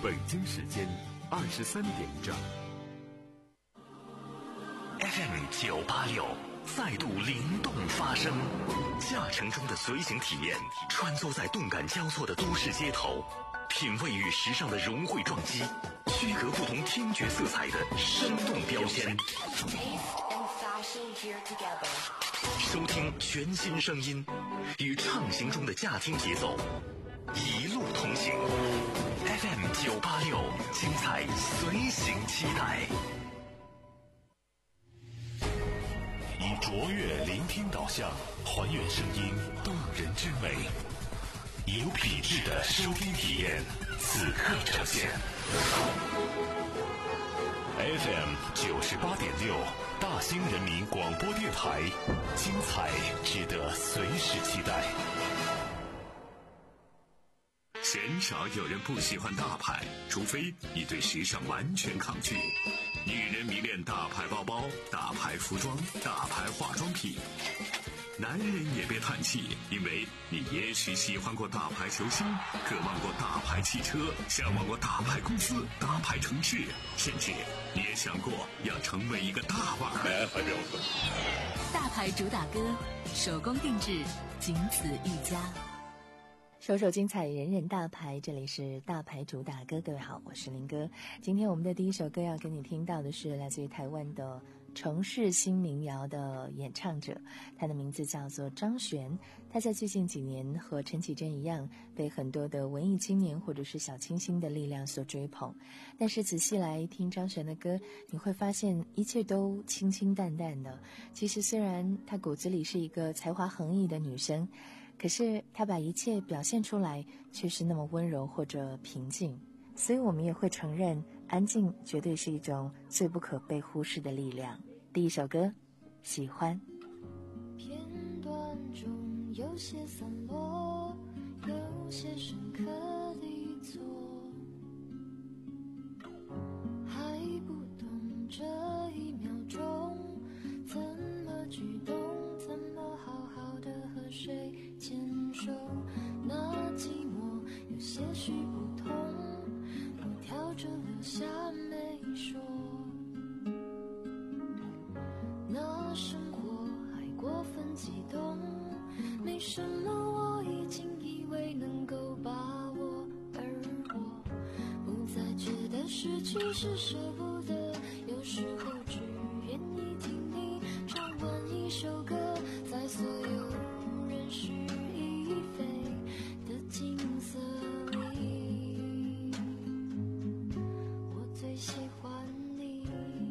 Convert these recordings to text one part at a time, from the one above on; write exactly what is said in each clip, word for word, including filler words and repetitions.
北京时间二十三点整。 F M 九八六再度灵动发声，驾乘中的随行体验，穿梭在动感交错的都市街头，品味与时尚的融汇撞击，区隔不同听觉色彩的生动标签。收听全新声音，与畅行中的驾听节奏，一路同行。F M 九八六，精彩随行期待。以卓越聆听导向，还原声音动人之美，有品质的收听体验，此刻呈现。F M 九十八点六，大兴人民广播电台，精彩值得随时期待。 鲜少有人不喜欢大牌，除非你对时尚完全抗拒。女人迷恋大牌包包、大牌服装、大牌化妆品。男人也别叹气，因为你也许喜欢过大牌球星，渴望过大牌汽车，向往过大牌公司、大牌城市，甚至你也想过要成为一个大腕儿。 大牌主打歌，手工定制，仅此一家。 首首精彩，人人大牌，这里是大牌主打歌。各位好，我是林哥。今天我们的第一首歌要跟你听到的是来自于台湾的城市新民谣的演唱者，他的名字叫做张悬。他在最近几年和陈绮贞一样，被很多的文艺青年或者是小清新的力量所追捧。但是仔细来听张悬的歌，你会发现一切都清清淡淡的。其实虽然她骨子里是一个才华横溢的女生，可是她把一切表现出来却是那么温柔或者平静。所以我们也会承认，安静绝对是一种最不可被忽视的力量。第一首歌，喜欢。 片段中有些散落，有些深刻地错，还不懂这一秒钟怎么举动，怎么好好的和谁牵手，那寂寞有些许不同，我挑着留下没说，那生活还过分激动，没什么我已经以为能够把握，而我不再觉得失去是舍不得，有时候只愿意听你唱完一首歌，在所有人事已非的景色里，我最喜欢你。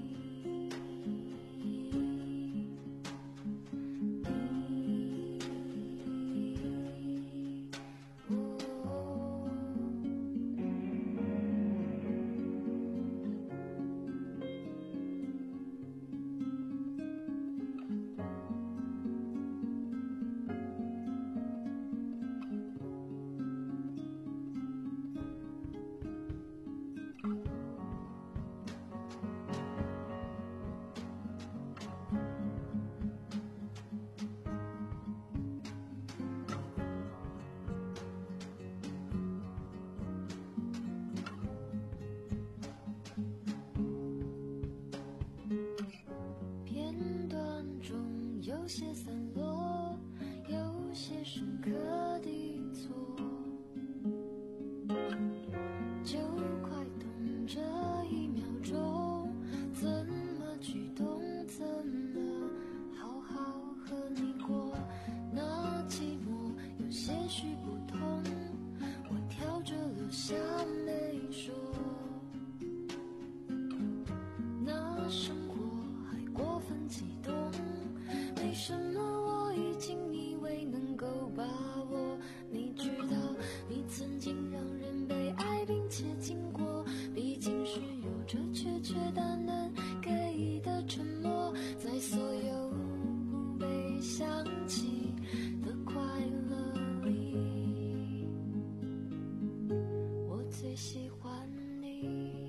片段中有些散落，有些深刻地错，就快懂这一秒钟怎么举动，怎么好好和你过，那寂寞有些许不同，我挑着留下没说，那生活还过分激动，没什么我已经以为能够把握，你知道你曾经让人被爱并且经过，毕竟是有着确确淡淡给的沉默，在所有不被想起的快乐里，我最喜欢你。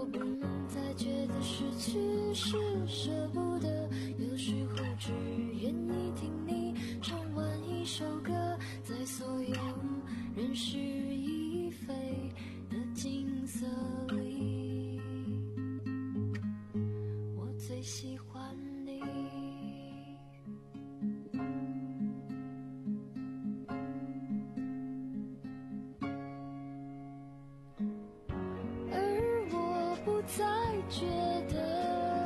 失去是舍不得，有时候只愿喜欢你。而我不再觉得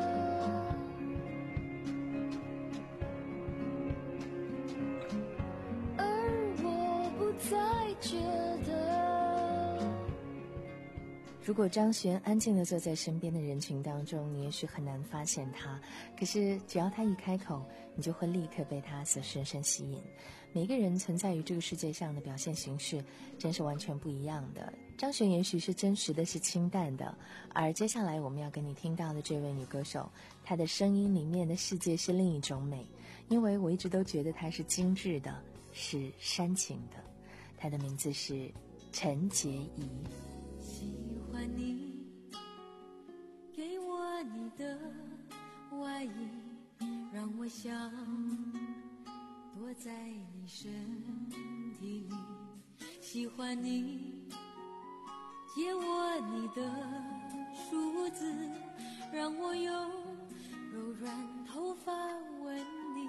觉得， 如果张悬安静地坐在身边的人群当中，你也许很难发现他，可是只要他一开口，你就会立刻被他所深深吸引。每个人存在于这个世界上的表现形式真是完全不一样的。张悬也许是真实的，是清淡的，而接下来我们要跟你听到的这位女歌手，她的声音里面的世界是另一种美，因为我一直都觉得她是精致的，是煽情的。她的名字是陈洁仪。 喜欢你给我你的外衣，让我想躲在你身体里。喜欢你借我你的梳子，让我用柔软头发吻你。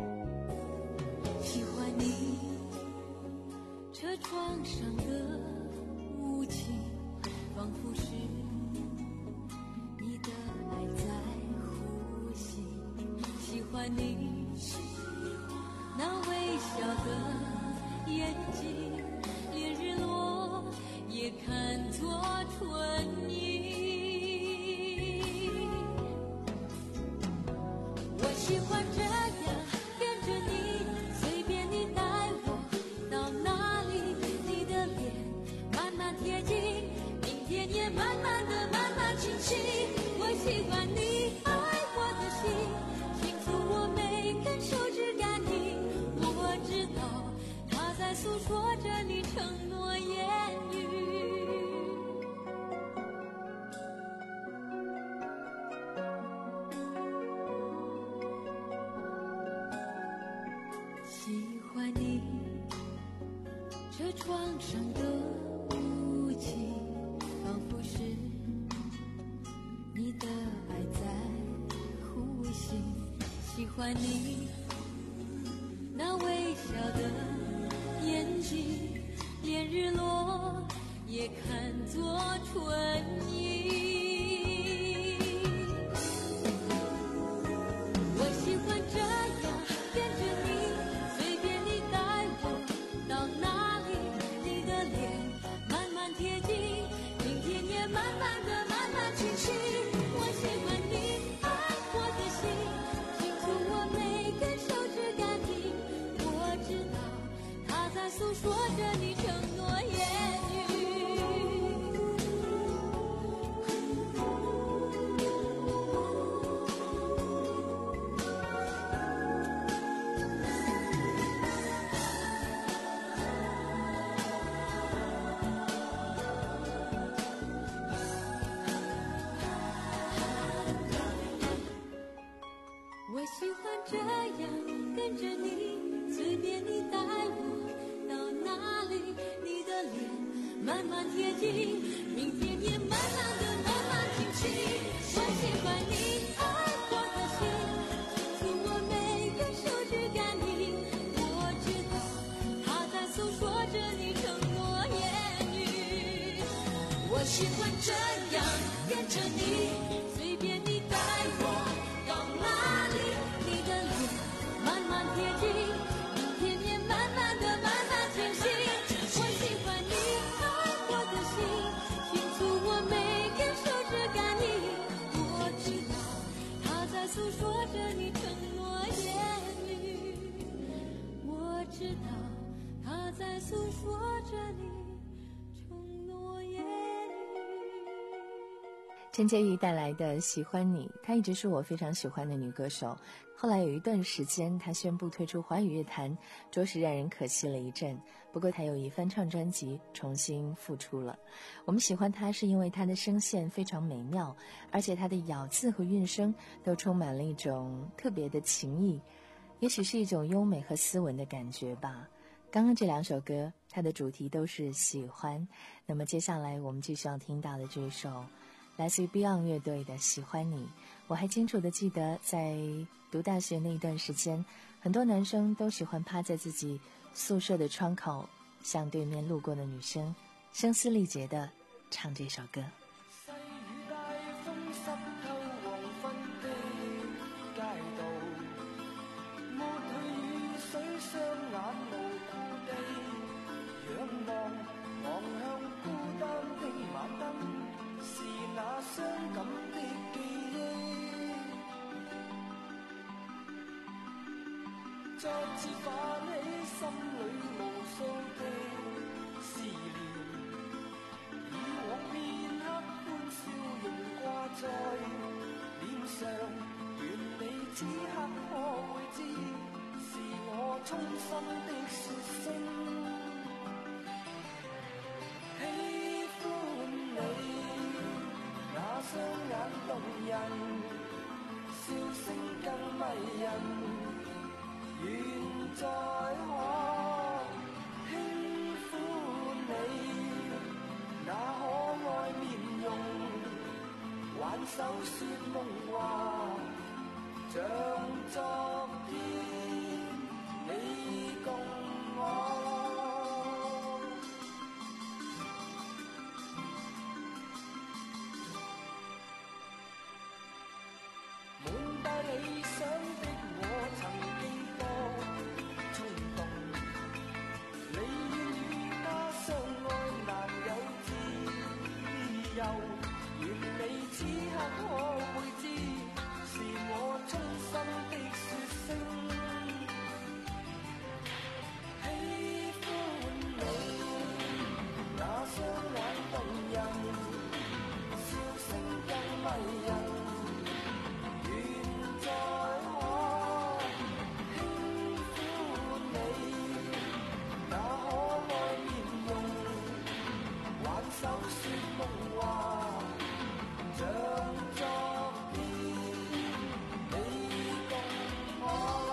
喜欢你车窗上的雾气，仿佛是你的爱在呼吸。喜欢你那微笑的眼睛，连日落也看作春意。我喜欢这样跟着你，随便你带我到哪里，你的脸慢慢贴近，明天也慢慢的慢慢清晰。我喜欢你爱我的心，倾诉我每根手指感应。我知道它在诉说着你承诺言语。喜欢你车窗上的雾气，仿佛是你的爱在呼吸。喜欢你那微笑的眼睛，连日落也看作春意。我喜欢这样跟着你，随便你带我到哪里，你的脸慢慢贴近，明天也慢慢的慢慢清晰。我喜欢你爱我的心，倾诉我每根手指感应。我知道它在诉说着你承诺言语。我喜欢这样跟着你，随便你带我到哪里，你的脸慢慢贴近，明天也慢慢的慢慢清晰。我喜欢你爱我的心，倾诉我每根手指感应。我知道它在诉说着你承诺言语。我喜欢这样跟着你，随便你带我到哪里，你的脸慢慢贴近，明天也慢慢的慢慢清晰。我喜欢你爱我的心，倾诉我每根手指感应。我知道它在诉说着你承诺言语，我知道它在诉说着你承诺言语。 陈洁仪带来的《喜欢你》，她一直是我非常喜欢的女歌手。后来有一段时间，她宣布退出华语乐坛，着实让人可惜了一阵。不过她有一翻唱专辑重新复出了。我们喜欢她是因为她的声线非常美妙，而且她的咬字和韵声都充满了一种特别的情意，也许是一种优美和斯文的感觉吧。刚刚这两首歌，它的主题都是喜欢。那么接下来我们继续要听到的这一首来自于 Beyond 乐队的《喜欢你》， 我还清楚地记得，在读大学那一段时间，很多男生都喜欢趴在自己宿舍的窗口，向对面路过的女生声嘶力竭地唱这首歌。 细雨大风湿透黃昏的街道，抹去雨水，雙眼無故地仰望，望向孤單的晚燈，是那傷感的記憶，再次泛起心裏無數的思念，以往片刻歡笑容掛在臉上，願你此刻可會知，是我衷心的說聲喜歡你，那雙眼動人，笑聲更迷人，願再可輕撫你那可愛面容，挽手說夢話，像昨天你共我。滿帶理想的我曾經多衝動，你願與他相愛難有自由，願你此刻可會知，是我衷心的說聲喜歡你，那雙眼動人，笑聲更迷人，再可輕撫你那可愛面容，挽手說夢話，像昨天你共我。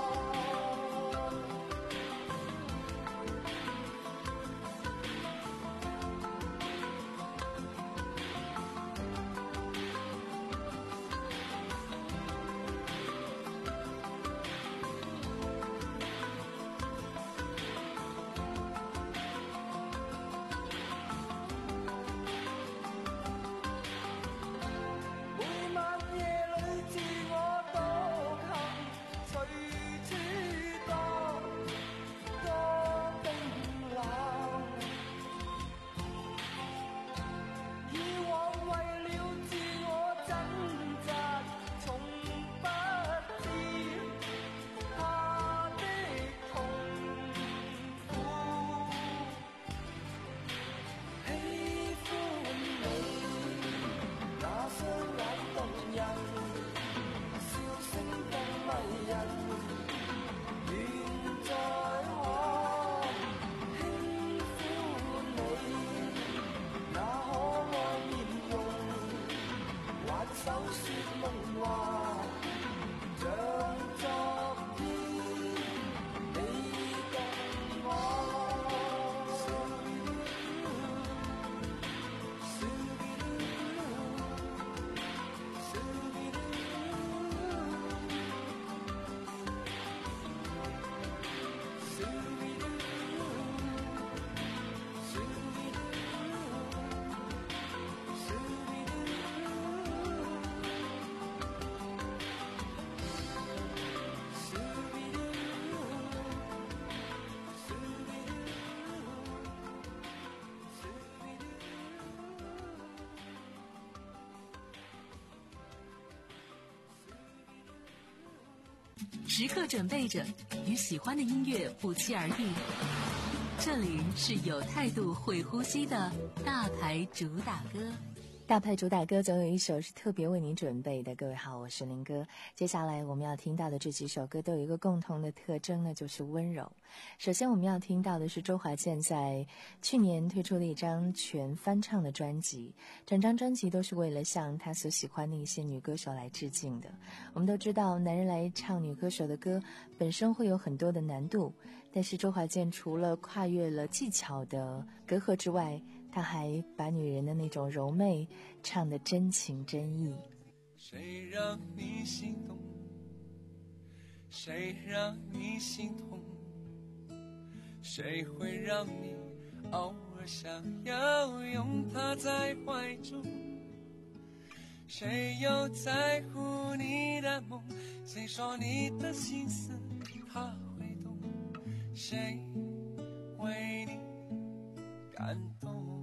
时刻准备着，与喜欢的音乐不期而遇。这里是有态度、会呼吸的大牌主打歌。 大牌主打歌总有一首是特别为您准备的。各位好，我是林哥。接下来我们要听到的这几首歌都有一个共同的特征呢，就是温柔。首先我们要听到的是周华健在去年推出的一张全翻唱的专辑，整张专辑都是为了向他所喜欢的一些女歌手来致敬的。我们都知道男人来唱女歌手的歌本身会有很多的难度，但是周华健除了跨越了技巧的隔阂之外，他还把女人的那种柔媚唱得真情真意。 谁让你心动？谁让你心痛？谁会让你偶尔想要拥他在怀中？谁又在乎你的梦？谁说你的心思他会懂？谁为你感动？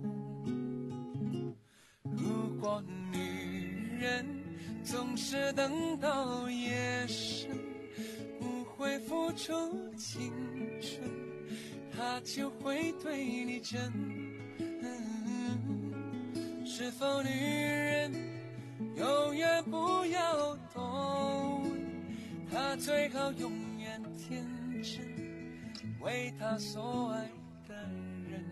如果女人总是等到夜深，不会付出青春，她就会对你真。嗯，是否女人永远不要懂？她最好永远天真，为她所爱的人。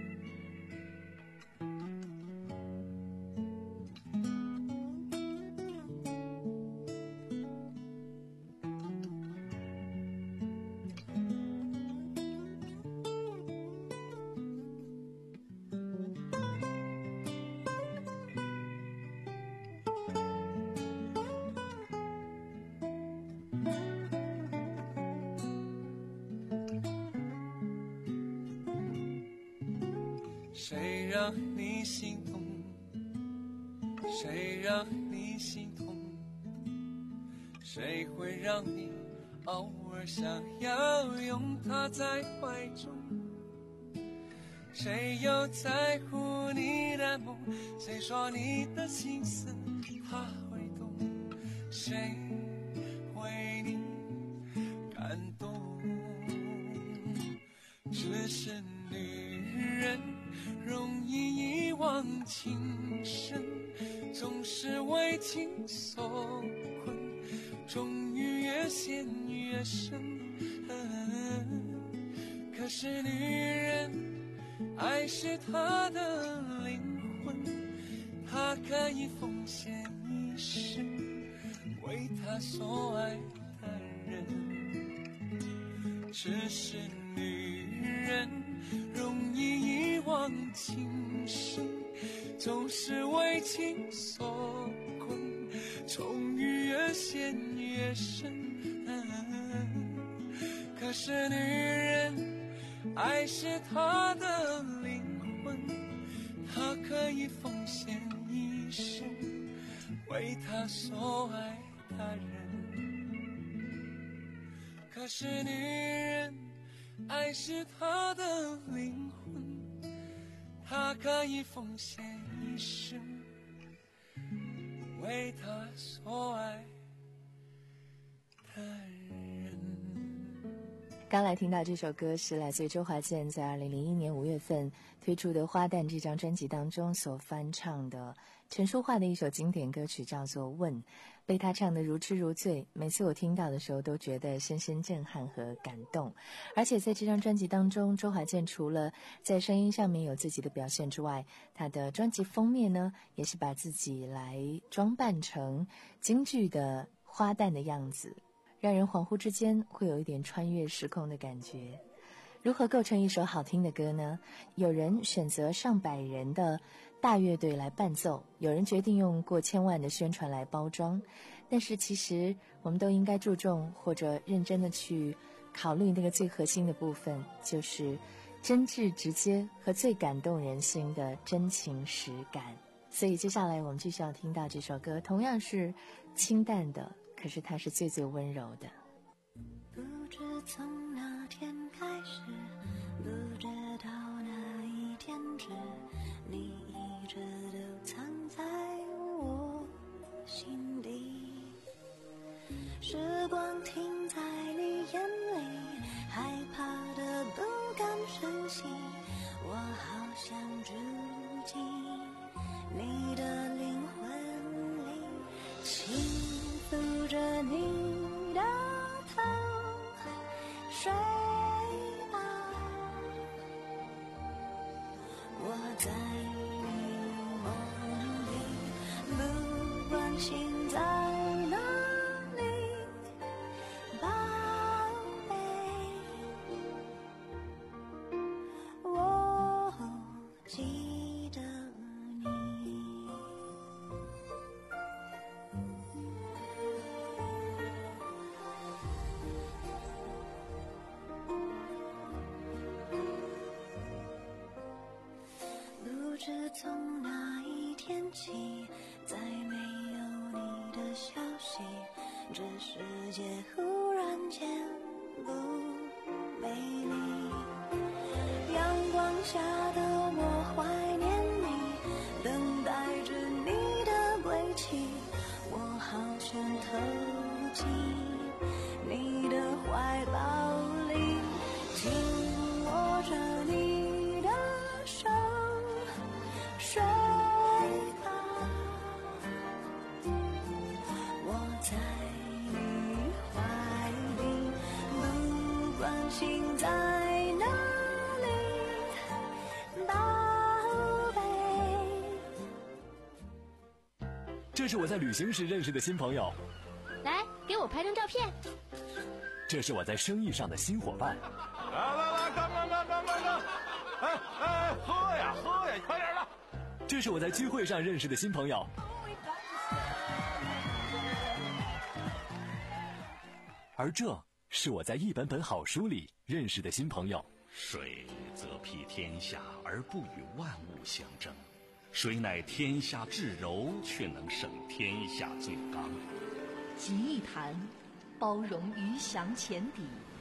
谁让你心动？谁让你心痛？谁会让你偶尔想要拥他在怀中？谁又在乎你的梦？谁说你的心思他会懂？谁为你感动？只是女人容易遗忘情深，总是为情所困，终于越陷越深。可是女人爱是她的灵魂，她可以奉献一生，为她所爱的人。只是女人容易遗忘情深，总是为情所困，终于越陷越深。可是女人爱是她的灵魂，她可以奉献一生，为她所爱的人。可是女人爱是她的灵魂，她可以奉献一生，为她所爱的人。 刚来听到这首歌是来自于周华健在二零零一年五月份推出的《花旦》这张专辑当中所翻唱的陈淑桦的一首经典歌曲，叫做《问》，被他唱得如痴如醉。每次我听到的时候都觉得深深震撼和感动。而且在这张专辑当中，周华健除了在声音上面有自己的表现之外，他的专辑封面呢也是把自己来装扮成京剧的花旦的样子，让人恍惚之间会有一点穿越时空的感觉。如何构成一首好听的歌呢？有人选择上百人的大乐队来伴奏，有人决定用过千万的宣传来包装，但是其实我们都应该注重或者认真的去考虑那个最核心的部分，就是真挚直接和最感动人心的真情实感。所以接下来我们继续要听到这首歌，同样是清淡的，可是它是最最温柔的。 不知从哪天开始，不知道哪一天止，你一直都藏在我心底。时光停在你眼里，害怕的不敢深吸，我好想住进你的灵魂里，轻抚着你的头，睡吧，我在你梦里，不管心在哪里，宝贝，我记得你。 息，这世界忽然间不美丽。阳光下的我怀念你，等待着你的归期，我好想投进你的怀抱里，紧握着你的手，睡吧，我在你怀里，不管心在哪里，宝贝。 这是我在旅行时认识的新朋友， 来给我拍张照片。 这是我在生意上的新伙伴。 来来来，干干干干干干！哎哎，喝呀喝呀，快点的！ 这是我在聚会上认识的新朋友。而这是我在一本本好书里认识的新朋友。 水则披天下而不与万物相争，水乃天下至柔，却能胜天下最刚。 集一坛，包容鱼翔浅底；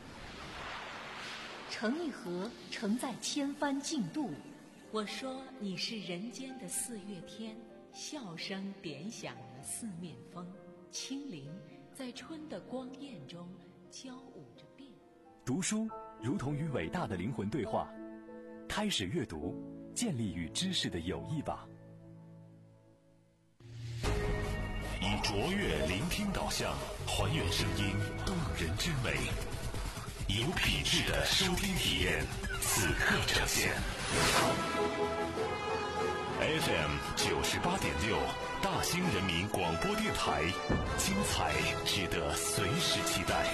盛一盒，盛在千帆竞渡。 我说你是人间的四月天，笑声点响了四面风，轻灵在春的光艳中交舞着变。 读书如同与伟大的灵魂对话，开始阅读，建立与知识的友谊吧。 以卓越聆听导向，还原声音动人之美，有品质的收听体验，此刻呈现。F M 九十八点六，大兴人民广播电台，精彩值得随时期待。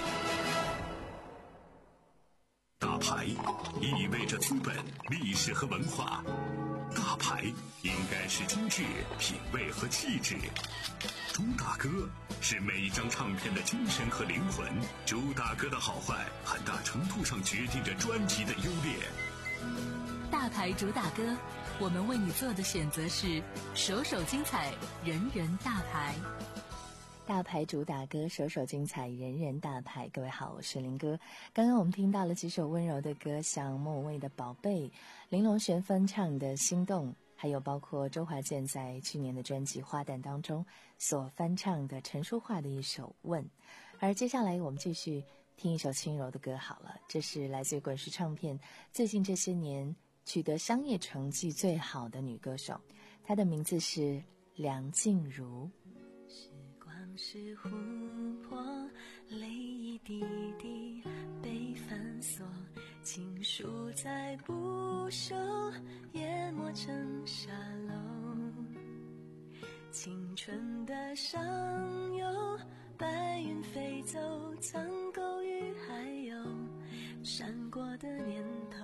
大牌意味着资本、历史和文化，大牌应该是精致、品味和气质。朱大哥是每一张唱片的精神和灵魂，朱大哥的好坏很大程度上决定着专辑的优劣。 大牌主打歌，我们为你做的选择是首首精彩，人人大牌。 大牌主打歌，首首精彩，人人大牌。各位好，我是林哥。刚刚我们听到了几首温柔的歌，像莫文蔚的《宝贝》，林隆璇翻唱的《心动》，还有包括周华健在去年的专辑《花旦》当中所翻唱的陈淑桦的一首《问》。而接下来我们继续听一首轻柔的歌好了，这是来自于滚石唱片最近这些年取得商业成绩最好的女歌手，她的名字是梁静茹。 时光是湖泊，泪一滴滴被反锁，情书在不朽，淹没成沙漏。青春的上游，白云飞走，苍狗与还有闪过的念头，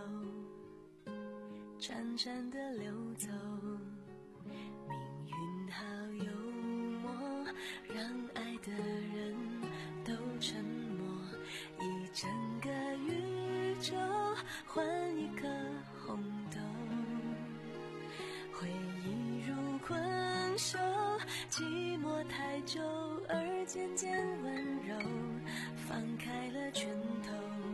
潺潺的流走。命运好幽默，让爱的人都沉默，一整个宇宙换一颗红豆，回忆如困兽，寂寞太久而渐渐温柔，放开了拳头，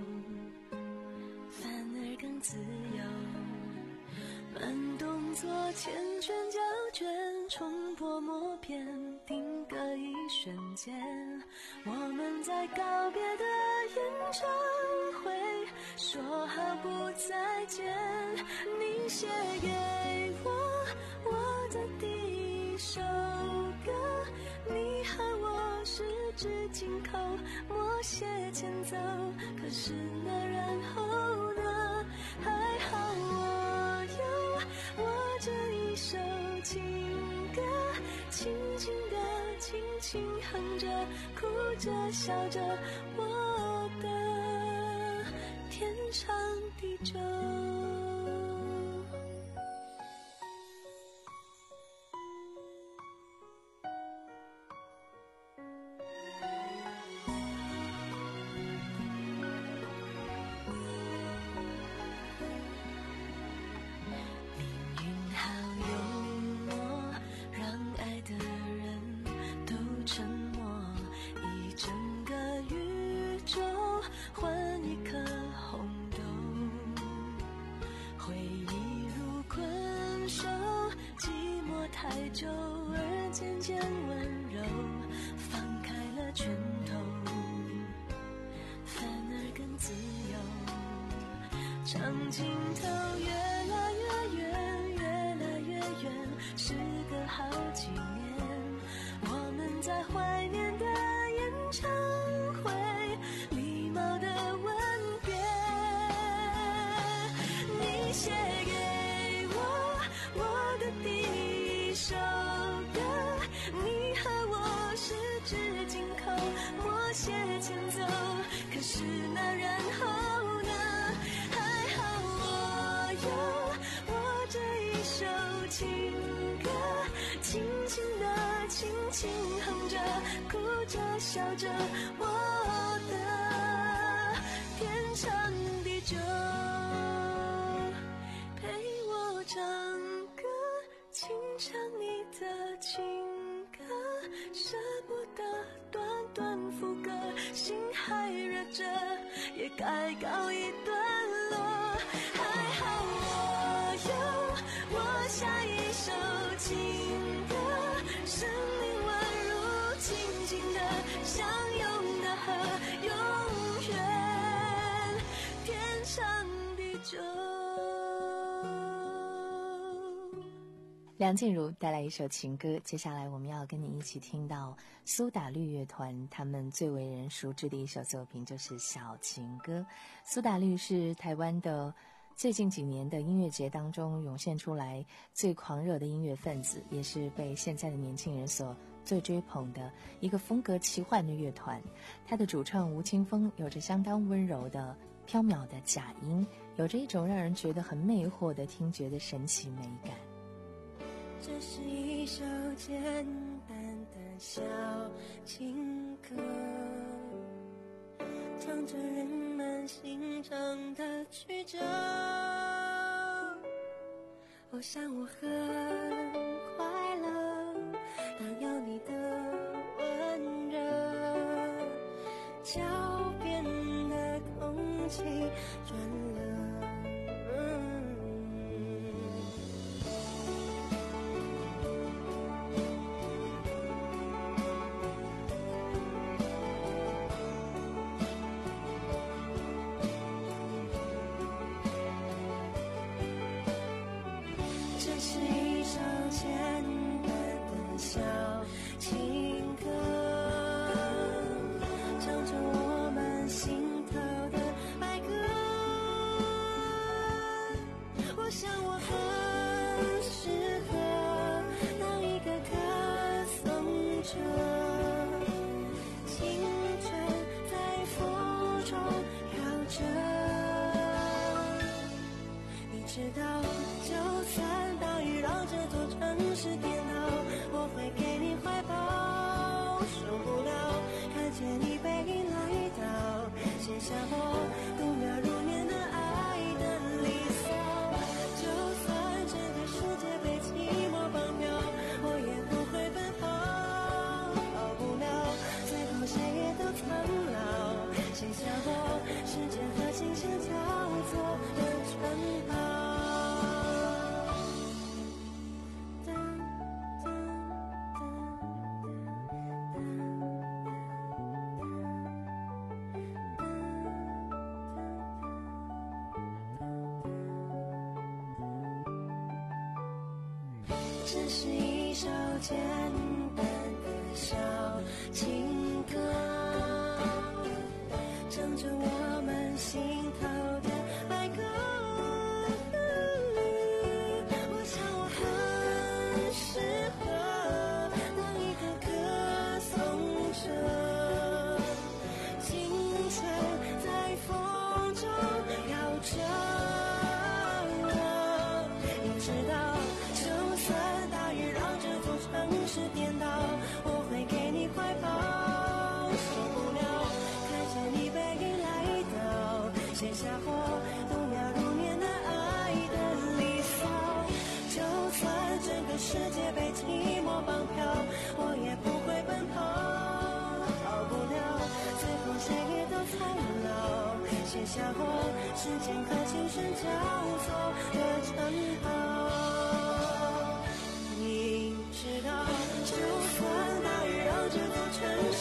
反而更自由。慢动作缱绻胶卷，重播默片，定格一瞬间，我们在告别的演唱会说好不再见。你写给我我的第一首歌，你和我十指紧扣，默写前奏，可是那然后呢？还好我有我这一首情歌，轻轻地轻轻哼着，哭着笑着，我的天长地久。沉默， 久而渐渐温柔，放开了拳头，反而更自由。长镜头越来越远，越来越远，时隔好几年，我们在怀念的演唱会，礼貌的吻别。你写给我我的第一首歌，你和我十指紧扣，默写前奏，可是那然后呢？还好我有我这一首情歌，轻轻地轻轻哼着，哭着笑着，我的天长地久。陪我唱歌，轻唱你的情歌，舍不得短短副歌，心还热着，也该告一段落。还好我有我下一首情歌，生命宛如静静的相拥的河，永远天长地久。 梁静茹带来一首情歌，接下来我们要跟你一起听到苏打绿乐团他们最为人熟知的一首作品，就是小情歌。苏打绿是台湾的最近几年的音乐节当中涌现出来最狂热的音乐分子，也是被现在的年轻人所最追捧的一个风格奇幻的乐团。他的主唱吴青峰有着相当温柔的飘渺的假音，有着一种让人觉得很魅惑的听觉的神奇美感。 这是一首简单的小情歌，唱着人们心肠的曲折。我想我很快乐，当有你的温热，脚边的空气转了。这是一首简单的小情歌，唱着我们心头的爱歌。我想我很适合当一个歌颂者，青春在风中摇着。你知道就算大雨让这座城市颠倒，我会给你怀抱，受不了看见你背影来到，写下我度秒如年的爱的离骚。就算整个世界被寂寞绑票，我也不会奔跑，逃不了最后谁也都苍老，写下我时间和琴声交错的城堡。你知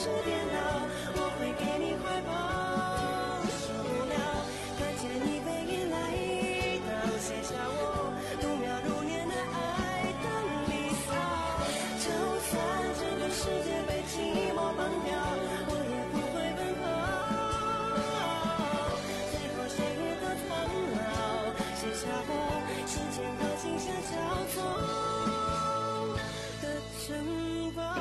电脑，我会给你怀抱。受不了，看见你背影来到，写下我度秒如年的爱当离骚。就算整个世界被寂寞绑掉，我也不会奔跑。最后谁也都苍老，写下我时间到今想交错的城堡。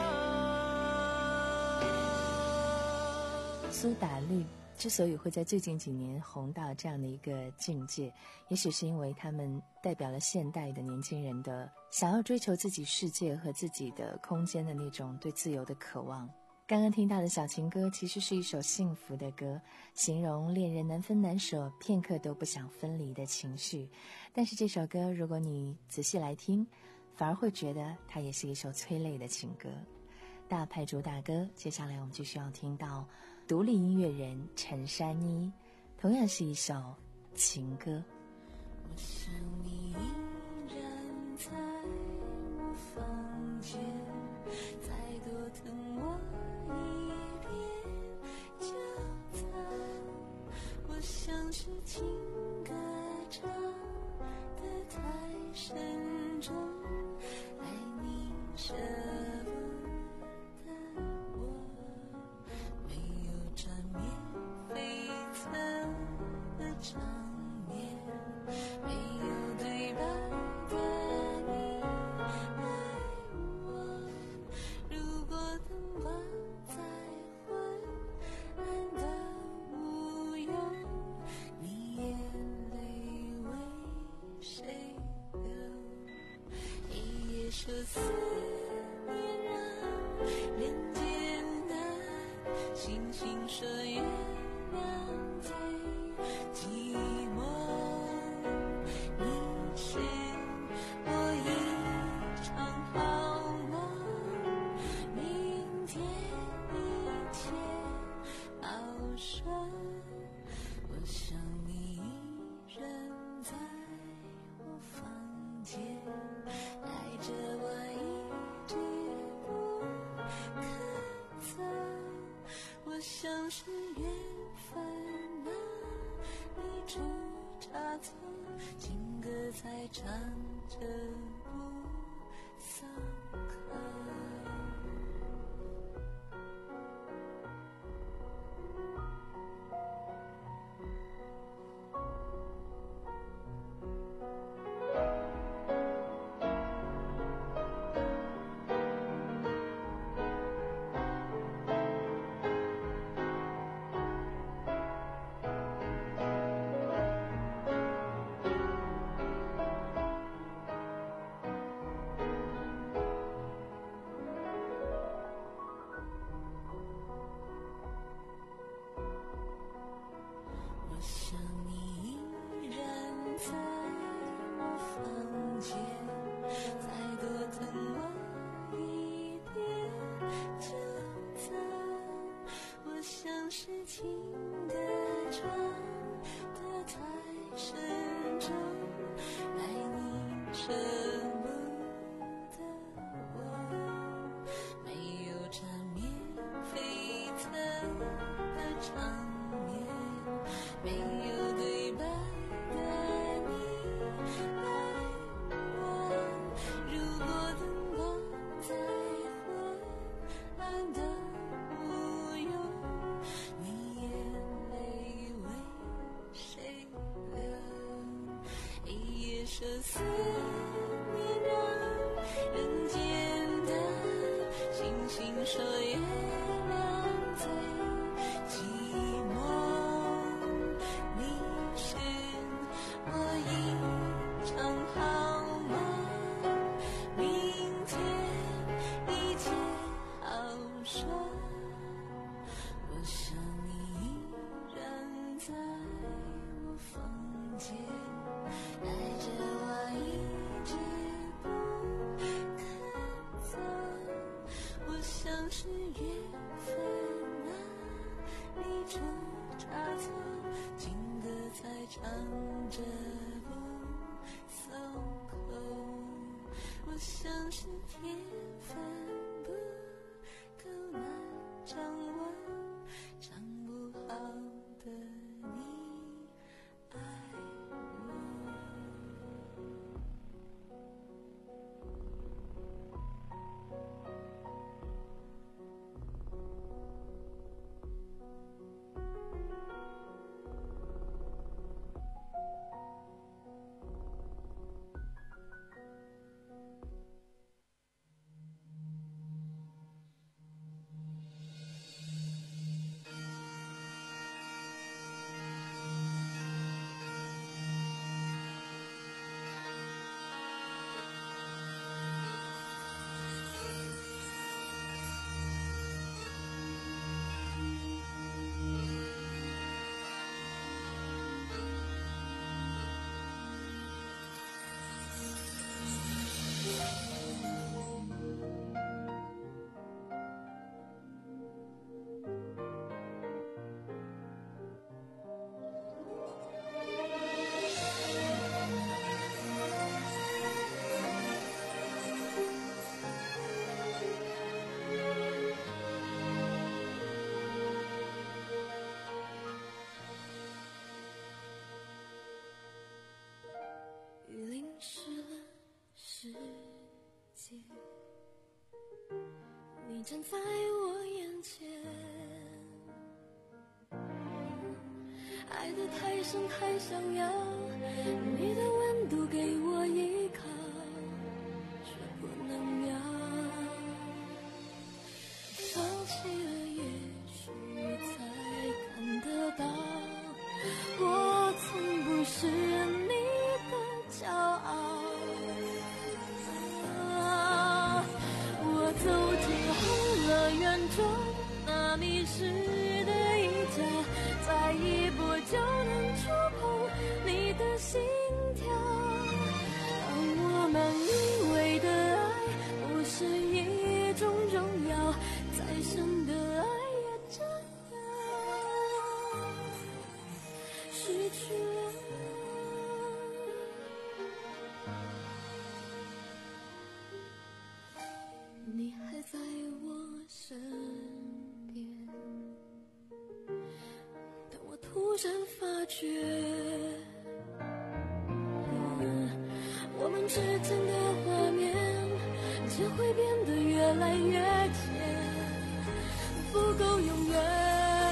苏打绿之所以会在最近几年红到这样的一个境界，也许是因为他们代表了现代的年轻人的想要追求自己世界和自己的空间的那种对自由的渴望。刚刚听到的小情歌其实是一首幸福的歌，形容恋人难分难舍，片刻都不想分离的情绪。但是这首歌如果你仔细来听，反而会觉得它也是一首催泪的情歌。大牌主打歌，接下来我们就需要听到独立音乐人陈珊妮，同样是一首情歌。 我想你依然在我房间，再多疼我一点就在。我像是情歌唱得太深重，爱你舍不得我，没有缠绵悱恻的场面，没有对白的你爱我。如果灯光再昏暗的无用，你眼泪为谁流？一夜说思念让人间难，星星说月亮最寂寞。你是我一场好梦，明天一切好说。我想你依然在我房间，爱着我一直不肯走。我像是缘分哪里出差错，情歌才唱着不松口。我想你依然在我房间，再多疼我一点就在。我像是情歌唱得太深重，爱你舍不得我，没有缠绵悱恻的场面，没有对白的你爱我。如果灯光再昏暗的无用，你眼泪为谁流？一夜说思念让人间的，星星说月亮最寂寞。你是我一场好梦，明天一切好说。我想你依然在我房间，爱着我一直不肯走。我像是缘分哪里出差错，情歌才唱着不松口。我像是天分不够难掌握，唱不好的你爱我。你站在我眼前，爱得太深太想要，你的温度给我依靠，却不能要。放弃了也许才看得到，我从不是你的骄傲。走进后乐园中那迷失的一角，再一步就能触碰你的心跳。当我们以为的爱不是一种荣耀，再深的爱也这样失去了。你还在我身边，但我突然发觉，嗯，我们之间的画面只会变得越来越浅，不够永远。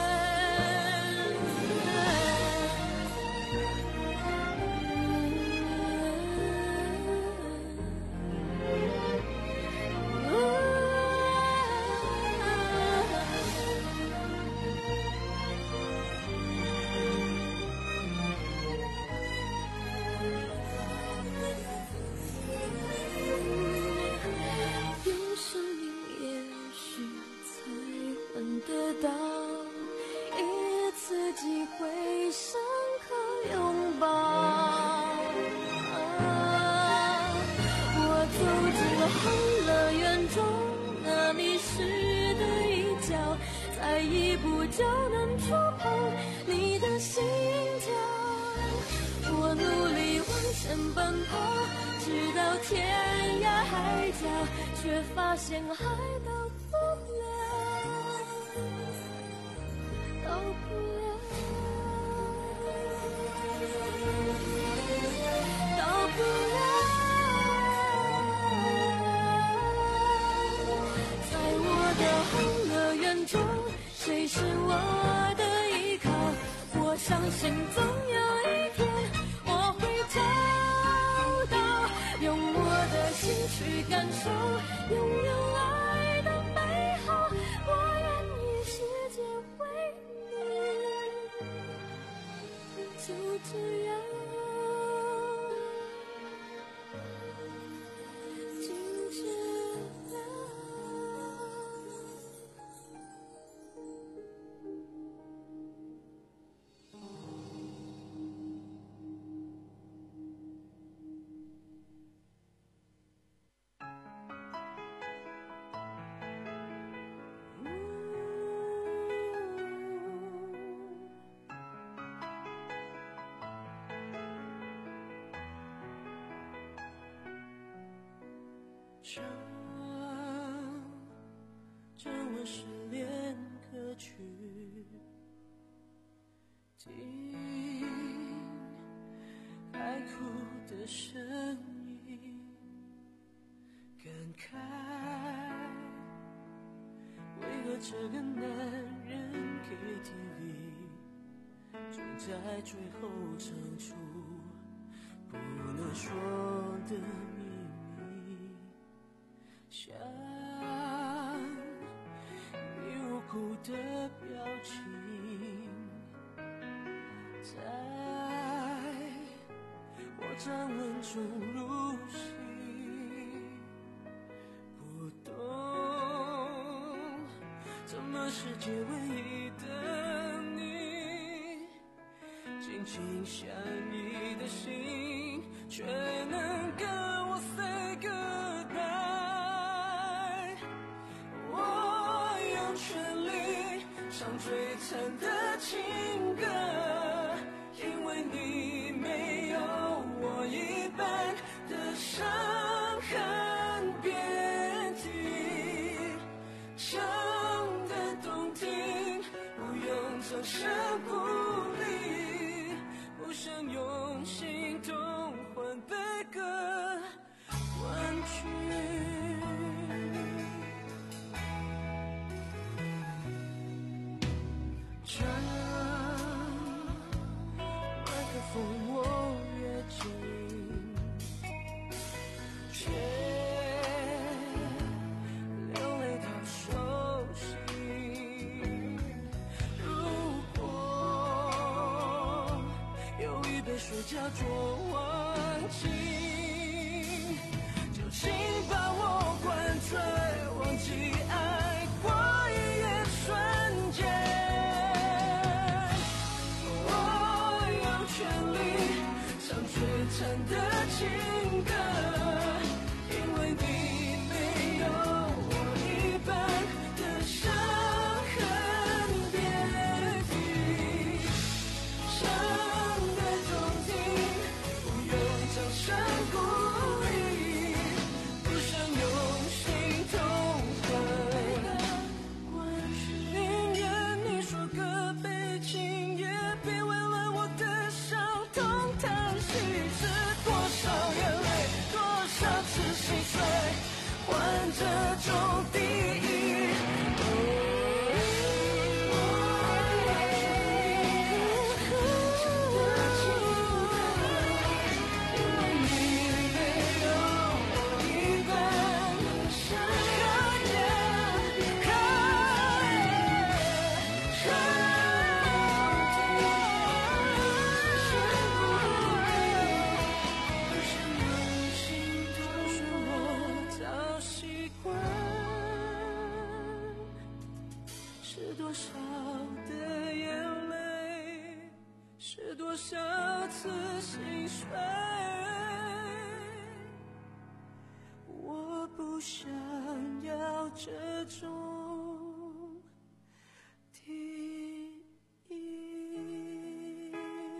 再一步就能触碰你的心跳，我努力往前奔跑，直到天涯海角，却发现还到不了，到不了，到不了。在我的后乐园中，谁是我的依靠？我相信总有一天我会找到，用我的心去感受，拥有爱的美好。我愿意世界为你，就这样静止了。 这晚，这晚失恋听海哭的声音，感慨为何这个男人 K T V 总在最后唱出不能说的秘密，像你无辜的表情，在我掌纹中入戏，不懂怎么世界唯一的你，紧紧相依的心，却能跟我 say goodbye。我用全力唱最惨的情歌，因为你没有我一半的伤痕遍体，唱得动听，不用掌声鼓励，不想用心痛换百个玩具。唱麦克风我越近，却流泪到手心。如果有一杯水叫做忘情，就请把我灌醉，忘记爱过一夜瞬间。最惨的情歌，因为你没有我一半的伤痕遍体，唱得动听，不用掌声鼓励，不想用心痛换关系。宁愿你说个悲情，也别为了我的伤痛叹息。是多少眼泪，多少次心碎，换这种第一。是多少的眼泪，是多少次心碎，我不想要这种第一。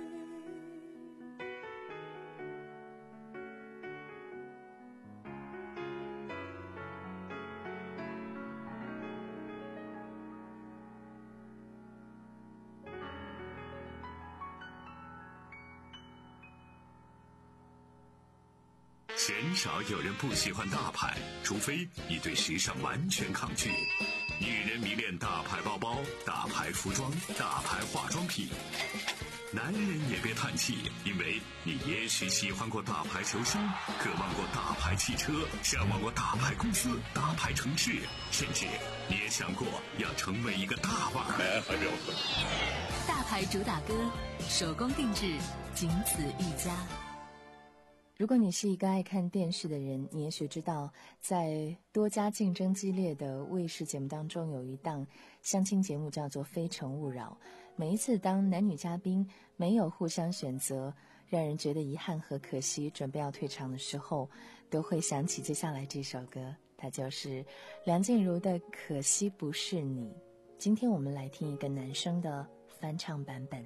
鲜少有人不喜欢大牌，除非你对时尚完全抗拒。女人迷恋大牌包包、大牌服装、大牌化妆品。男人也别叹气，因为你也许喜欢过大牌球星，渴望过大牌汽车，向往过大牌公司、大牌城市，甚至你也想过要成为一个大腕。 大牌主打歌，手工定制，仅此一家。 如果你是一个爱看电视的人，你也许知道，在多家竞争激烈的卫视节目当中，有一档相亲节目叫做《非诚勿扰》。每一次当男女嘉宾没有互相选择，让人觉得遗憾和可惜，准备要退场的时候，都会想起接下来这首歌，它就是梁静茹的《可惜不是你》。今天我们来听一个男生的翻唱版本。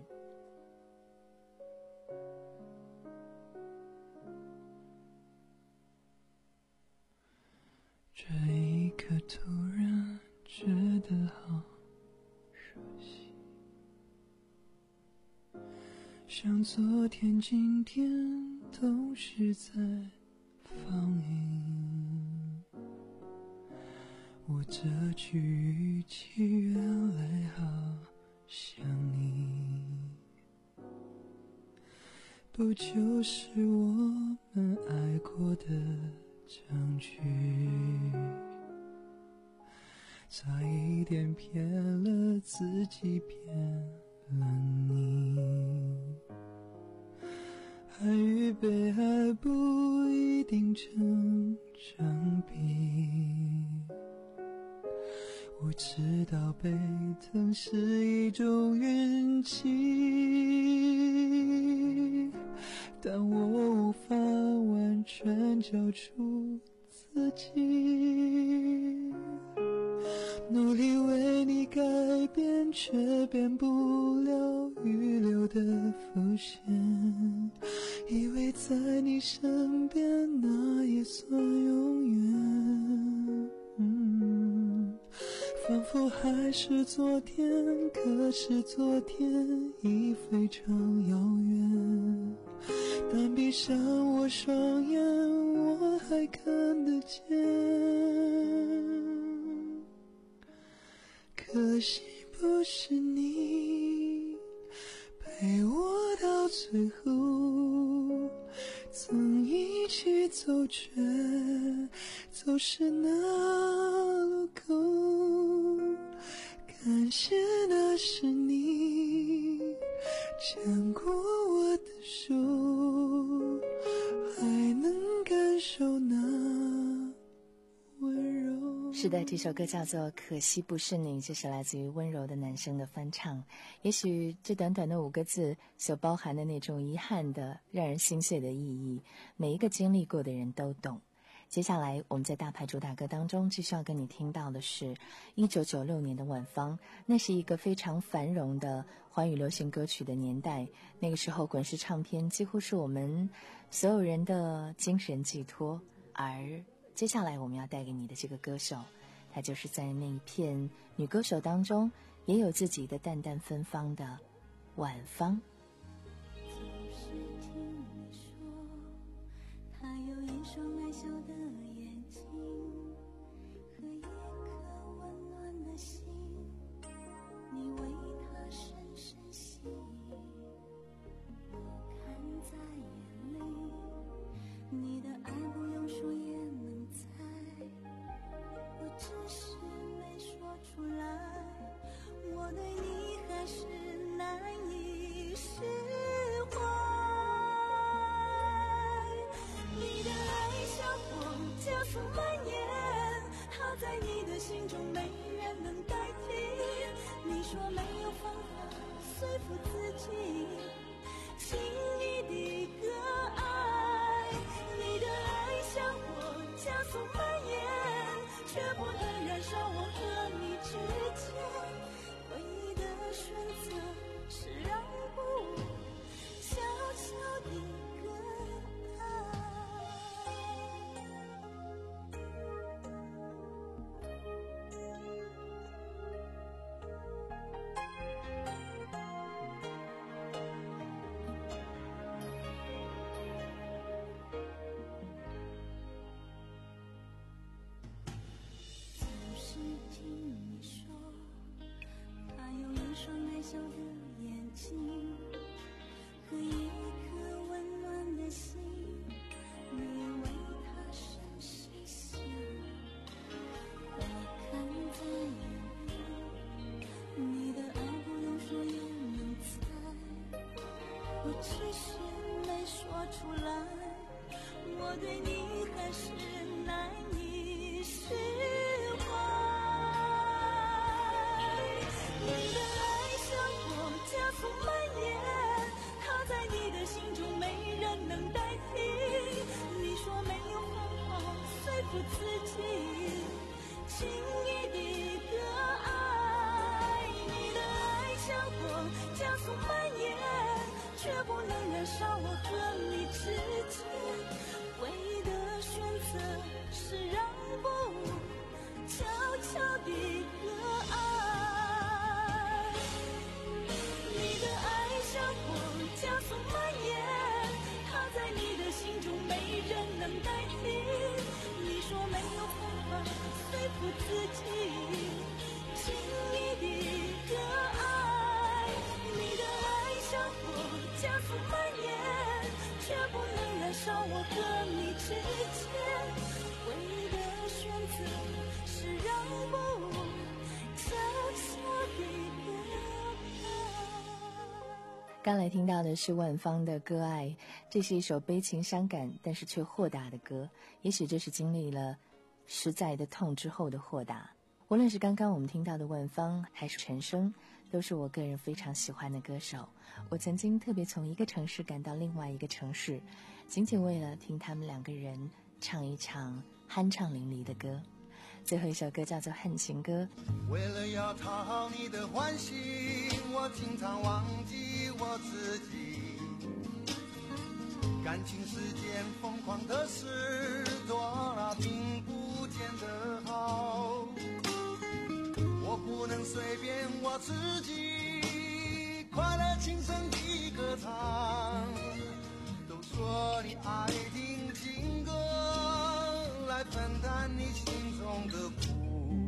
这一刻突然觉得好熟悉， 像昨天今天都是在放映，我这句语气原来好像你，不就是我们爱过的证据，差一点骗了自己骗了你，爱与被爱不一定成正比，我知道被疼是一种运气，但我无法完全交出自己，努力为你改变，却变不了预留的伏线，以为在你身边那也算永远，嗯，仿佛还是昨天，可是昨天已非常遥远，但闭上我双眼我还看得见，可惜不是你陪我到最后，曾一起走却走失那路口，感谢的是你牵过我的手，还能感受那温柔。 是的，这首歌叫做《可惜不是你》，这是来自于温柔的男生的翻唱。也许这短短的五个字所包含的那种遗憾的让人心碎的意义，每一个经历过的人都懂。接下来我们在大牌主打歌当中继续要跟你听到的是一九九六年的晚芳，那是一个非常繁荣的华语流行歌曲的年代，那个时候滚石唱片几乎是我们所有人的精神寄托。而接下来我们要带给你的这个歌手，他就是在那一片女歌手当中也有自己的淡淡芬芳的晚芳。 他有一双爱笑的眼睛和一颗温暖的心，你为他深深吸引，我看在眼里，你的爱不用说也能猜，我只是没说出来，我对你还是难以释怀，你的爱像火加速蔓延，它在你的心中没人能代替，你说没有方法说服自己轻易的割爱，你的爱像火加速蔓延，却不能燃烧我和你之间，唯一的选择是让步，悄悄地割爱。总是听你说，他有一双爱笑的眼睛和一颗温暖的心，你为他深深吸引，我看在眼里，你的爱不用说也能猜，我只是没说出来，我对你还是难以释怀，你的爱像火加速蔓延，它在你的心中没人能代替，你说没有方法说服自己轻易地割爱，你的爱像火加速蔓延，却不能燃烧我和你之间，唯一的选择是让步，悄悄地割爱，你的爱像火加速速蔓延，它在你的心中没人能代替。你说没有方法说服自己，轻易的爱，你的爱像火加速蔓延，却不能燃烧我和你之间。唯一的选择是让步，悄悄地更爱。 刚才听到的是万芳的《割爱》，这是一首悲情伤感但是却豁达的歌，也许这是经历了实在的痛之后的豁达。无论是刚刚我们听到的万芳还是陈升，都是我个人非常喜欢的歌手。我曾经特别从一个城市赶到另外一个城市，仅仅为了听他们两个人唱一场酣畅淋漓的歌。最后一首歌叫做《恨情歌》。 为了要讨你的欢心，我经常忘记我自己，感情世间疯狂的事多了，并不见得好。我不能随便我自己，快乐轻声地歌唱。都说你爱听情歌，来分担你心中的苦。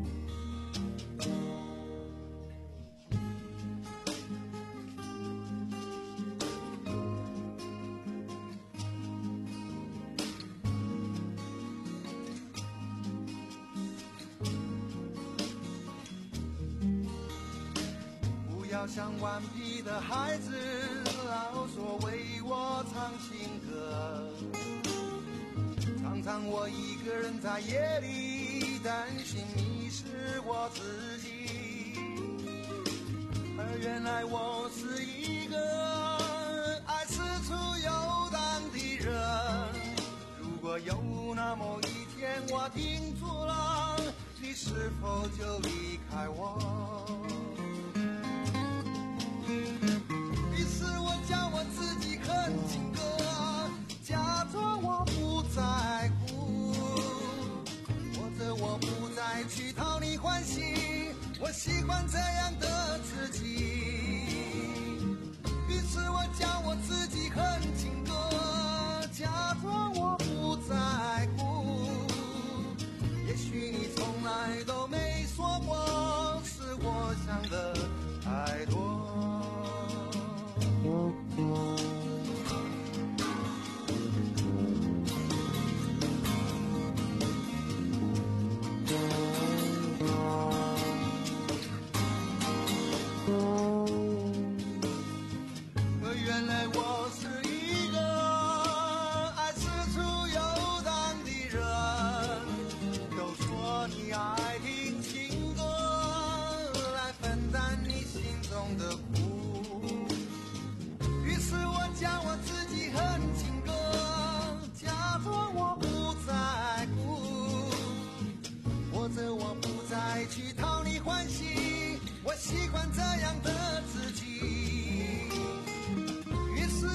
不要像顽皮的孩子，老说为我唱情歌。常常我一个人在夜里担心迷失我自己，而原来我是一个爱四处游荡的人。如果有那么一天我停住了，你是否就离开我？于是我叫我自己恨情歌，假装我不在乎，或者我不再去讨你欢喜，我喜欢这样的自己。于是我叫我自己恨情歌，假装我不在乎，也许你从来都没说过，是我想的太多。原来我是一个爱四处游荡的人，都说你爱听情歌，来分担你心中的苦。于是我叫我自己恨情歌，假装我不在乎，或者我不再去讨你欢喜，我喜欢这样的自己。于是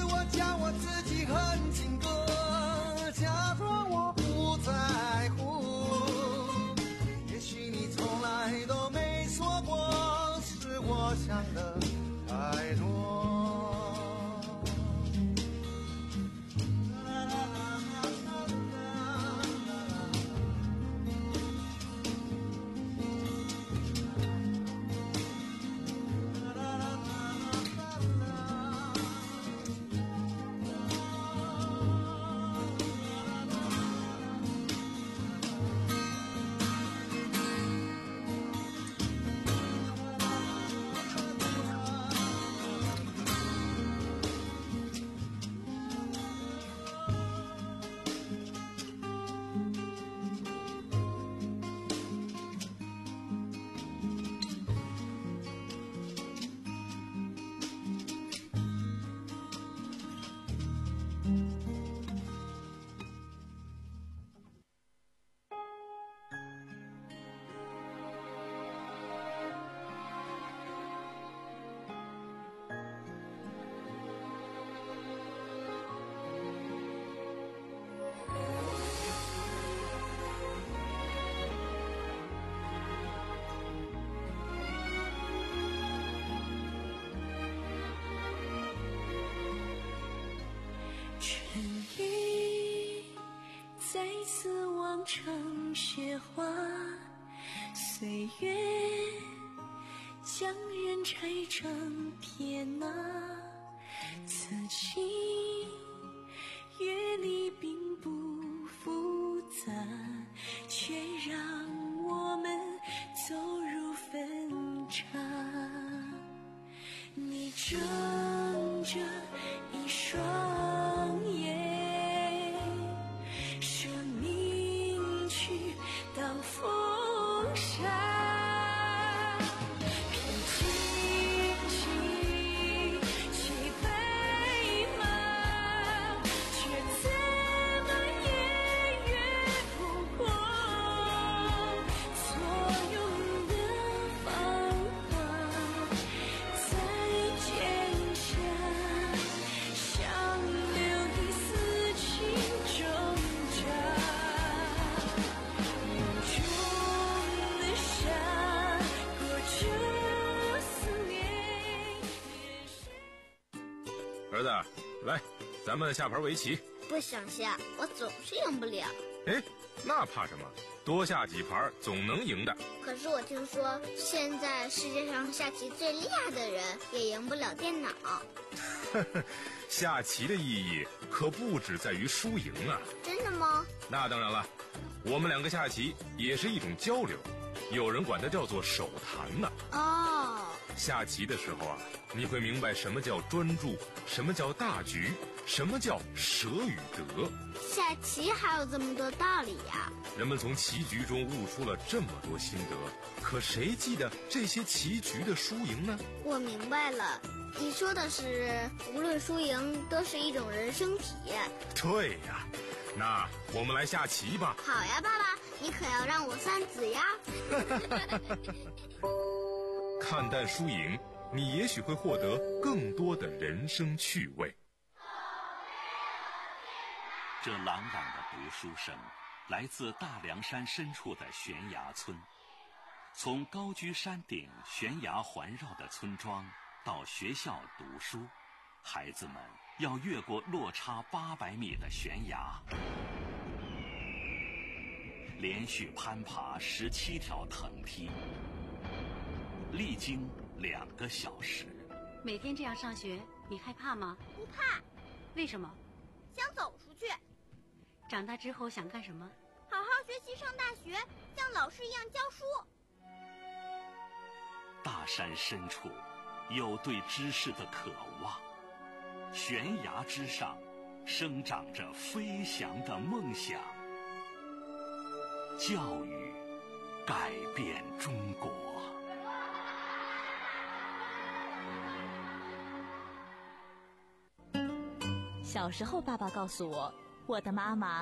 春雨再次望成雪花，岁月将人拆成片啊，此情阅历并不复杂，却让我们走入分岔。你睁着一双眼，生命去到风沙，凭荆棘骑白马，却怎么也越不过错用的方法，在剑下像流一丝情挣扎，梦中的沙裹着思念。 儿子，来，咱们下盘围棋。 不想下，我总是赢不了。 哎，那怕什么？多下几盘总能赢的。 可是我听说，现在世界上下棋最厉害的人也赢不了电脑。 下棋的意义可不只在于输赢啊！ 真的吗？ 那当然了，我们两个下棋也是一种交流，有人管它叫做手谈呢。 哦， 下棋的时候啊，你会明白什么叫专注，什么叫大局，什么叫舍与得。 下棋还有这么多道理呀！ 人们从棋局中悟出了这么多心得，可谁记得这些棋局的输赢呢？ 我明白了，你说的是无论输赢都是一种人生体验。 对呀，那我们来下棋吧。 好呀，爸爸，你可要让我三子呀。 看淡输赢，你也许会获得更多的人生趣味。 这朗朗的读书声来自大凉山深处的悬崖村。从高居山顶、悬崖环绕的村庄到学校读书，孩子们要越过落差八百米的悬崖，连续攀爬十七条藤梯，历经两个小时。 每天这样上学，你害怕吗？ 不怕。 为什么？ 想走出去。 长大之后想干什么？ 好好学习，上大学，像老师一样教书。 大山深处有对知识的渴望，悬崖之上生长着飞翔的梦想。教育改变中国。 小时候，爸爸告诉我，我的妈妈